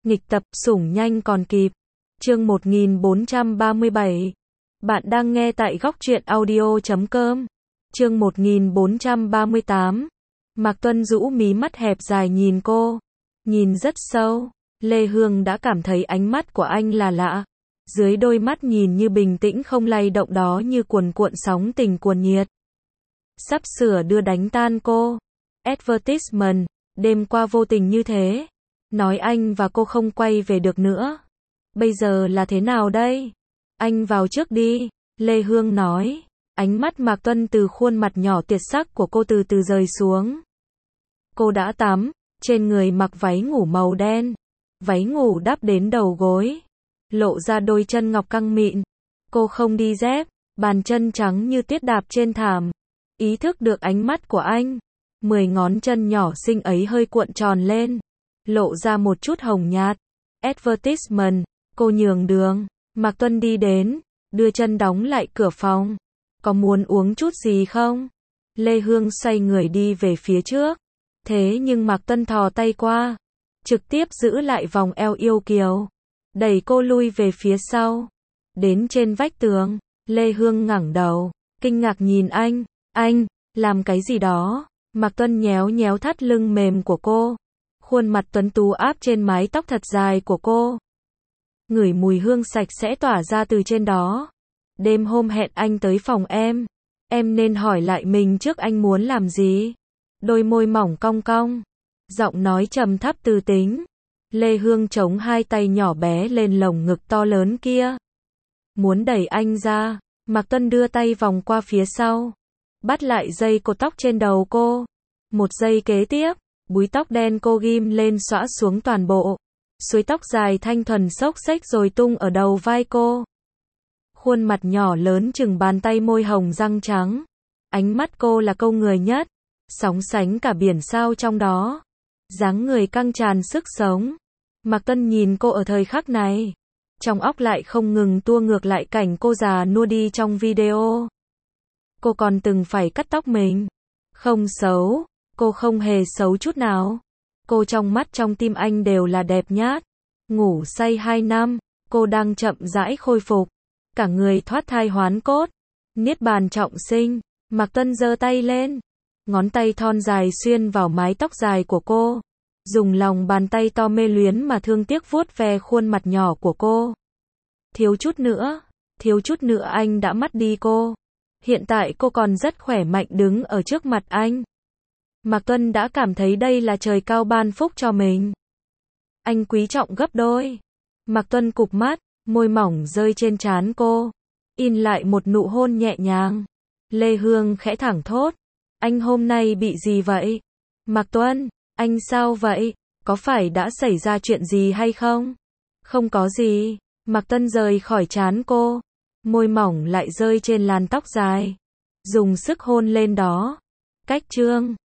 Nghịch tập, sủng nhanh còn kịp. Chương 1437. Bạn đang nghe tại góc truyện audio.com. Chương 1438. Mạc Tuân rũ mí mắt hẹp dài nhìn cô. Nhìn rất sâu. Lê Hương đã cảm thấy ánh mắt của anh là lạ. Dưới đôi mắt nhìn như bình tĩnh không lay động đó như cuồn cuộn sóng tình cuồn nhiệt. Sắp sửa đưa đánh tan cô. Advertisement, đêm qua vô tình như thế. Nói anh và cô không quay về được nữa. Bây giờ là thế nào đây? Anh vào trước đi, Lê Hương nói. Ánh mắt Mạc Tuân từ khuôn mặt nhỏ tuyệt sắc của cô từ từ rời xuống. Cô đã tắm, trên người mặc váy ngủ màu đen. Váy ngủ đắp đến đầu gối. Lộ ra đôi chân ngọc căng mịn. Cô không đi dép, bàn chân trắng như tuyết đạp trên thảm. Ý thức được ánh mắt của anh. 10 ngón chân nhỏ xinh ấy hơi cuộn tròn lên. Lộ ra một chút hồng nhạt. Advertisement, cô nhường đường. Mạc Tuân đi đến, đưa chân đóng lại cửa phòng. Có muốn uống chút gì không? Lê Hương xoay người đi về phía trước. Thế nhưng Mạc Tuân thò tay qua. Trực tiếp giữ lại vòng eo yêu kiều. Đẩy cô lui về phía sau. Đến trên vách tường, Lê Hương ngẩng đầu. Kinh ngạc nhìn anh, làm cái gì đó? Mạc Tuân nhéo nhéo thắt lưng mềm của cô. Khuôn mặt tuấn tú áp trên mái tóc thật dài của cô. Ngửi mùi hương sạch sẽ tỏa ra từ trên đó. Đêm hôm hẹn anh tới phòng em nên hỏi lại mình trước anh muốn làm gì. Đôi môi mỏng cong cong. Giọng nói trầm thấp từ tính. Lê Hương chống hai tay nhỏ bé lên lồng ngực to lớn kia. Muốn đẩy anh ra. Mạc Tuân đưa tay vòng qua phía sau. Bắt lại dây cột tóc trên đầu cô. Một giây kế tiếp, búi tóc đen cô ghim lên xõa xuống toàn bộ. Suối tóc dài thanh thuần xốc xếch rồi tung ở đầu vai cô. Khuôn mặt nhỏ lớn chừng bàn tay, môi hồng răng trắng. Ánh mắt cô là câu người nhất. Sóng sánh cả biển sao trong đó. Dáng người căng tràn sức sống. Mạc Tuân nhìn cô ở thời khắc này. Trong óc lại không ngừng tua ngược lại cảnh cô già nua đi trong video. Cô còn từng phải cắt tóc mình. Không xấu, cô không hề xấu chút nào. Cô trong mắt trong tim anh đều là đẹp nhát. Ngủ say 2 năm, cô đang chậm rãi khôi phục. Cả người thoát thai hoán cốt. Niết bàn trọng sinh. Mạc Tuân giơ tay lên. Ngón tay thon dài xuyên vào mái tóc dài của cô. Dùng lòng bàn tay to mê luyến mà thương tiếc vuốt ve khuôn mặt nhỏ của cô. Thiếu chút nữa anh đã mất đi cô. Hiện tại cô còn rất khỏe mạnh đứng ở trước mặt anh. Mạc Tuân đã cảm thấy đây là trời cao ban phúc cho mình. Anh quý trọng gấp đôi. Mạc Tuân cụp mắt, môi mỏng rơi trên trán cô. In lại một nụ hôn nhẹ nhàng. Lê Hương khẽ thẳng thốt. Anh hôm nay bị gì vậy? Mạc Tuân, anh sao vậy? Có phải đã xảy ra chuyện gì hay không? Không có gì. Mạc Tuân rời khỏi trán cô. Môi mỏng lại rơi trên làn tóc dài. Dùng sức hôn lên đó. Cách chương